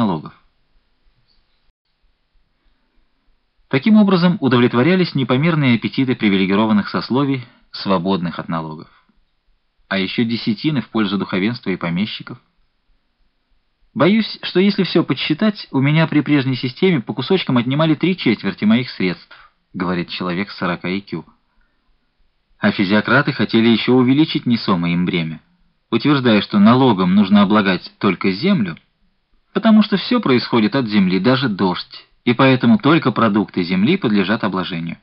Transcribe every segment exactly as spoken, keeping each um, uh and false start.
налогов. Таким образом удовлетворялись непомерные аппетиты привилегированных сословий, свободных от налогов. А еще десятины в пользу духовенства и помещиков. Боюсь, что если все подсчитать, у меня при прежней системе по кусочкам отнимали три четверти моих средств, говорит человек с сорока ай кью. А физиократы хотели еще увеличить несомое им бремя, утверждая, что налогом нужно облагать только землю, потому что все происходит от земли, даже дождь, и поэтому только продукты земли подлежат обложению.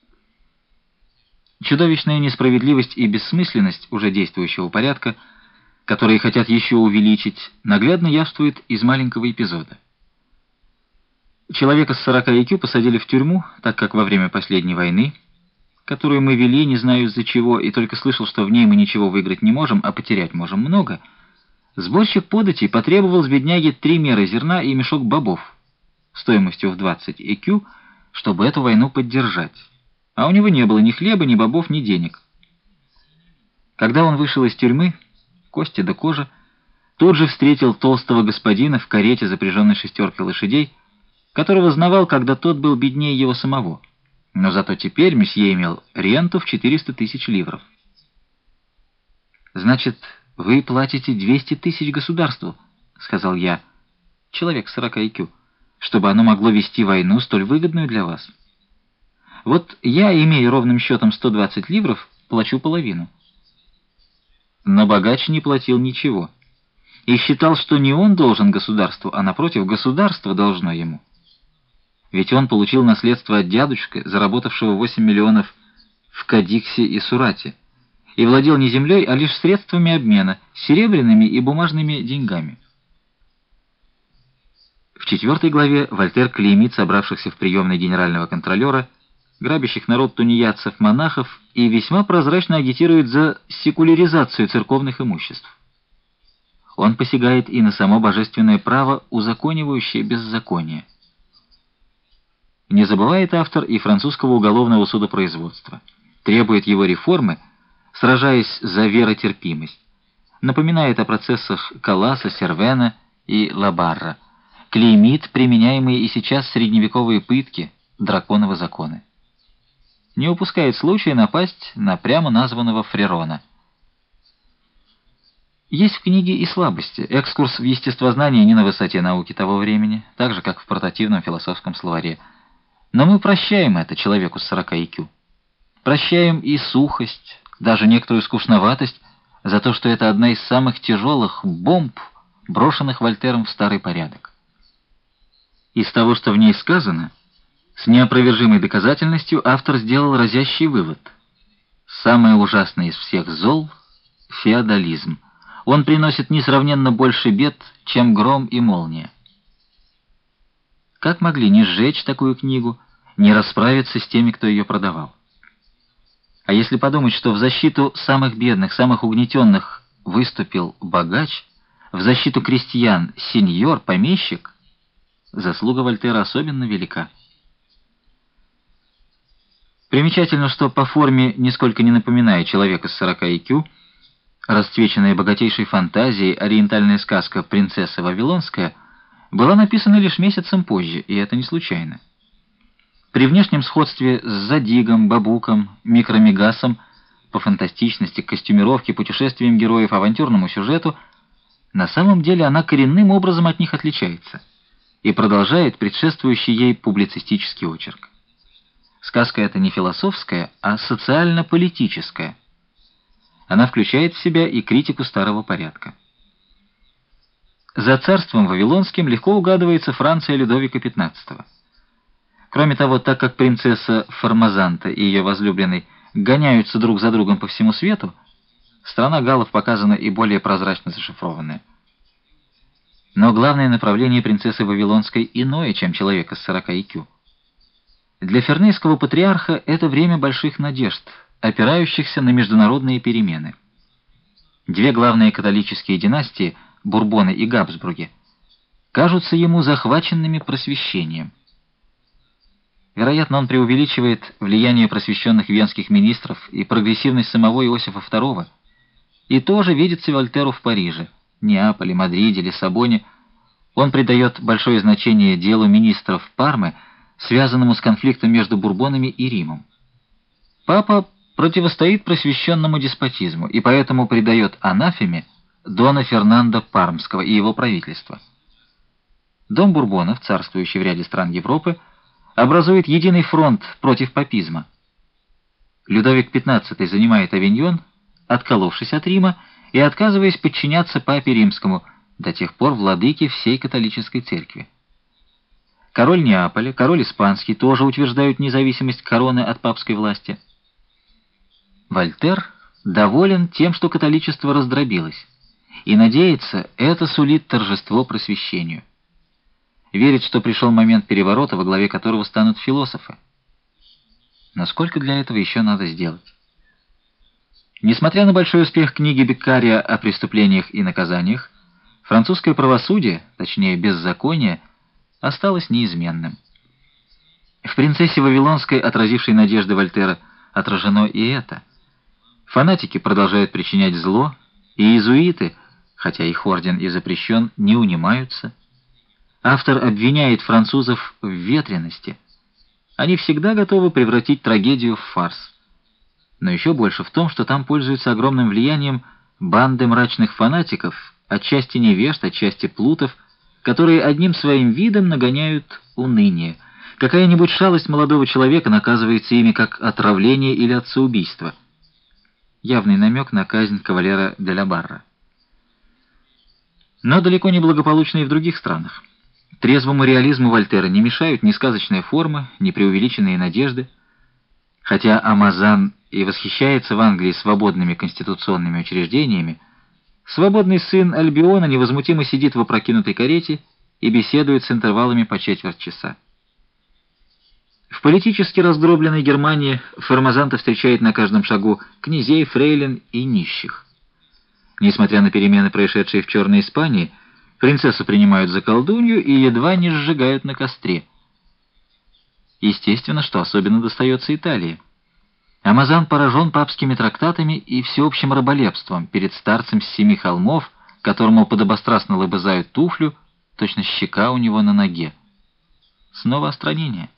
Чудовищная несправедливость и бессмысленность уже действующего порядка, которые хотят еще увеличить, наглядно явствует из маленького эпизода. Человека с сорока ай кью посадили в тюрьму, так как во время последней войны, которую мы вели, не знаю из-за чего, и только слышал, что в ней мы ничего выиграть не можем, а потерять можем много, сборщик податей потребовал с бедняги три меры зерна и мешок бобов стоимостью в двадцать ай кью, чтобы эту войну поддержать. А у него не было ни хлеба, ни бобов, ни денег. Когда он вышел из тюрьмы, кости да кожа, тут же встретил толстого господина в карете, запряженной шестеркой лошадей, которого знавал, когда тот был беднее его самого. Но зато теперь месье имел ренту в четыреста тысяч ливров. «Значит, вы платите двести тысяч государству», — сказал я, человек с сорока ай кью, «чтобы оно могло вести войну, столь выгодную для вас. Вот я, имея ровным счетом сто двадцать ливров, плачу половину». Но богач не платил ничего и считал, что не он должен государству, а, напротив, государство должно ему. Ведь он получил наследство от дядюшки, заработавшего восемь миллионов в Кадиксе и Сурате, и владел не землей, а лишь средствами обмена, серебряными и бумажными деньгами. В четвертой главе Вольтер клеймит собравшихся в приемной генерального контролера, грабящих народ тунеядцев-монахов, и весьма прозрачно агитирует за секуляризацию церковных имуществ. Он посягает и на само божественное право, узаконивающее беззаконие. Не забывает автор и французского уголовного судопроизводства, требует его реформы, сражаясь за веротерпимость, напоминает о процессах Калласа, Сервена и Лабарра, клеймит применяемые и сейчас средневековые пытки, драконовы законы. Не упускает случая напасть на прямо названного Фрерона. Есть в книге и слабости. Экскурс в естествознание не на высоте науки того времени, так же, как в портативном философском словаре. Но мы прощаем это человеку с сорока ай кью. Прощаем и сухость, даже некоторую скучноватость, за то, что это одна из самых тяжелых бомб, брошенных Вольтером в старый порядок. Из того, что в ней сказано, с неопровержимой доказательностью автор сделал разящий вывод. Самое ужасное из всех зол — феодализм. Он приносит несравненно больше бед, чем гром и молния. Как могли не сжечь такую книгу, не расправиться с теми, кто ее продавал? А если подумать, что в защиту самых бедных, самых угнетенных выступил богач, в защиту крестьян — сеньор, помещик, заслуга Вольтера особенно велика. Примечательно, что по форме, нисколько не напоминая человека с сорока ай кью, расцвеченная богатейшей фантазией ориентальная сказка «Принцесса Вавилонская» была написана лишь месяцем позже, и это не случайно. При внешнем сходстве с Задигом, Бабуком, Микромегасом, по фантастичности, костюмировке, путешествиям героев, авантюрному сюжету, на самом деле она коренным образом от них отличается и продолжает предшествующий ей публицистический очерк. Сказка эта не философская, а социально-политическая. Она включает в себя и критику старого порядка. За царством вавилонским легко угадывается Франция Людовика пятнадцатого. Кроме того, так как принцесса Формазанта и ее возлюбленный гоняются друг за другом по всему свету, страна галлов показана и более прозрачно зашифрованная. Но главное направление принцессы Вавилонской иное, чем человека с сорока ай кью. Для фернейского патриарха это время больших надежд, опирающихся на международные перемены. Две главные католические династии, Бурбоны и Габсбурги, кажутся ему захваченными просвещением. Вероятно, он преувеличивает влияние просвещенных венских министров и прогрессивность самого Иосифа второго, и тоже видится Вольтеру в Париже, Неаполе, Мадриде, Лиссабоне, Он придает большое значение делу министров Пармы, связанному с конфликтом между Бурбонами и Римом. Папа противостоит просвещенному деспотизму и поэтому придает анафеме Дона Фернандо Пармского и его правительство. Дом Бурбонов, царствующий в ряде стран Европы, образует единый фронт против папизма. Людовик пятнадцатый занимает Авиньон, отколовшись от Рима и отказываясь подчиняться папе римскому, до тех пор владыке всей католической церкви. Король Неаполя, король Испанский тоже утверждают независимость короны от папской власти. Вольтер доволен тем, что католичество раздробилось, и надеется, это сулит торжество просвещению. Верит, что пришел момент переворота, во главе которого станут философы. Но сколько для этого еще надо сделать? Несмотря на большой успех книги Беккария о преступлениях и наказаниях, французское правосудие, точнее беззаконие, осталось неизменным. В «Принцессе Вавилонской», отразившей надежды Вольтера, отражено и это. Фанатики продолжают причинять зло, и иезуиты, хотя их орден и запрещен, не унимаются. Автор обвиняет французов в ветренности. Они всегда готовы превратить трагедию в фарс. Но еще больше в том, что там пользуются огромным влиянием банды мрачных фанатиков, отчасти невежд, отчасти плутов, которые одним своим видом нагоняют уныние. Какая-нибудь шалость молодого человека наказывается ими как отравление или отцеубийство. Явный намек на казнь кавалера де ла Барра. Но далеко не благополучно и в других странах. Трезвому реализму Вольтера не мешают ни сказочные формы, ни преувеличенные надежды. Хотя Амазан и восхищается в Англии свободными конституционными учреждениями, свободный сын Альбиона невозмутимо сидит в опрокинутой карете и беседует с интервалами по четверть часа. В политически раздробленной Германии Формазанта встречает на каждом шагу князей, фрейлин и нищих. Несмотря на перемены, происшедшие в Черной Испании, принцессу принимают за колдунью и едва не сжигают на костре. Естественно, что особенно достается Италии. Амазан поражен папскими трактатами и всеобщим раболепством перед старцем с семи холмов, которому подобострастно лобызают туфлю, точно щека у него на ноге. Снова остранение.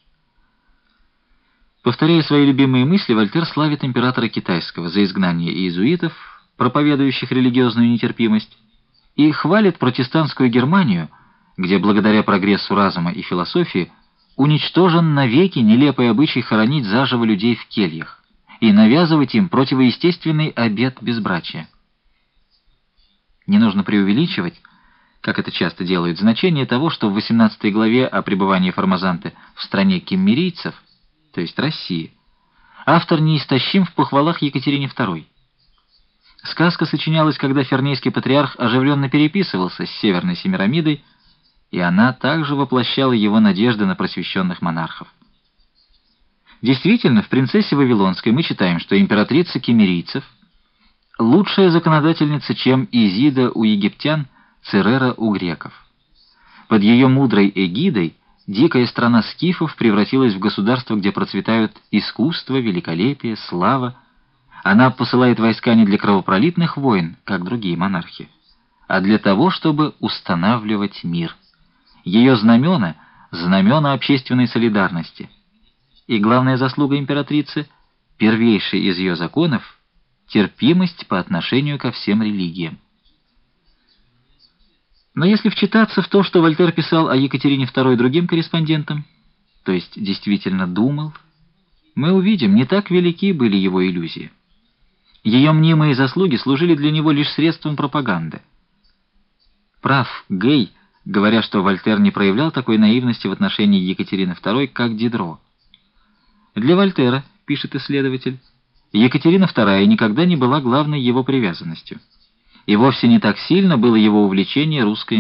Повторяя свои любимые мысли, Вольтер славит императора китайского за изгнание иезуитов, проповедующих религиозную нетерпимость, и хвалит протестантскую Германию, где благодаря прогрессу разума и философии уничтожен навеки нелепый обычай хоронить заживо людей в кельях и навязывать им противоестественный обет безбрачия. Не нужно преувеличивать, как это часто делают, значение того, что в восемнадцатой главе о пребывании Формазанты в стране киммерийцев, то есть России, автор неистощим в похвалах Екатерине второй. Сказка сочинялась, когда Фернейский патриарх оживленно переписывался с Северной Семирамидой, и она также воплощала его надежды на просвещенных монархов. Действительно, в «Принцессе Вавилонской» мы читаем, что императрица киммерийцев — лучшая законодательница, чем Изида у египтян, Церера у греков. Под ее мудрой эгидой дикая страна скифов превратилась в государство, где процветают искусство, великолепие, слава. Она посылает войска не для кровопролитных войн, как другие монархи, а для того, чтобы устанавливать мир. Ее знамена — знамена общественной солидарности. И главная заслуга императрицы — первейший из ее законов — терпимость по отношению ко всем религиям. Но если вчитаться в то, что Вольтер писал о Екатерине второй другим корреспондентам, то есть действительно думал, мы увидим, не так велики были его иллюзии. Ее мнимые заслуги служили для него лишь средством пропаганды. Прав Гей, говоря, что Вольтер не проявлял такой наивности в отношении Екатерины второй, как Дидро. Для Вольтера, пишет исследователь, Екатерина вторая никогда не была главной его привязанностью. И вовсе не так сильно было его увлечение русской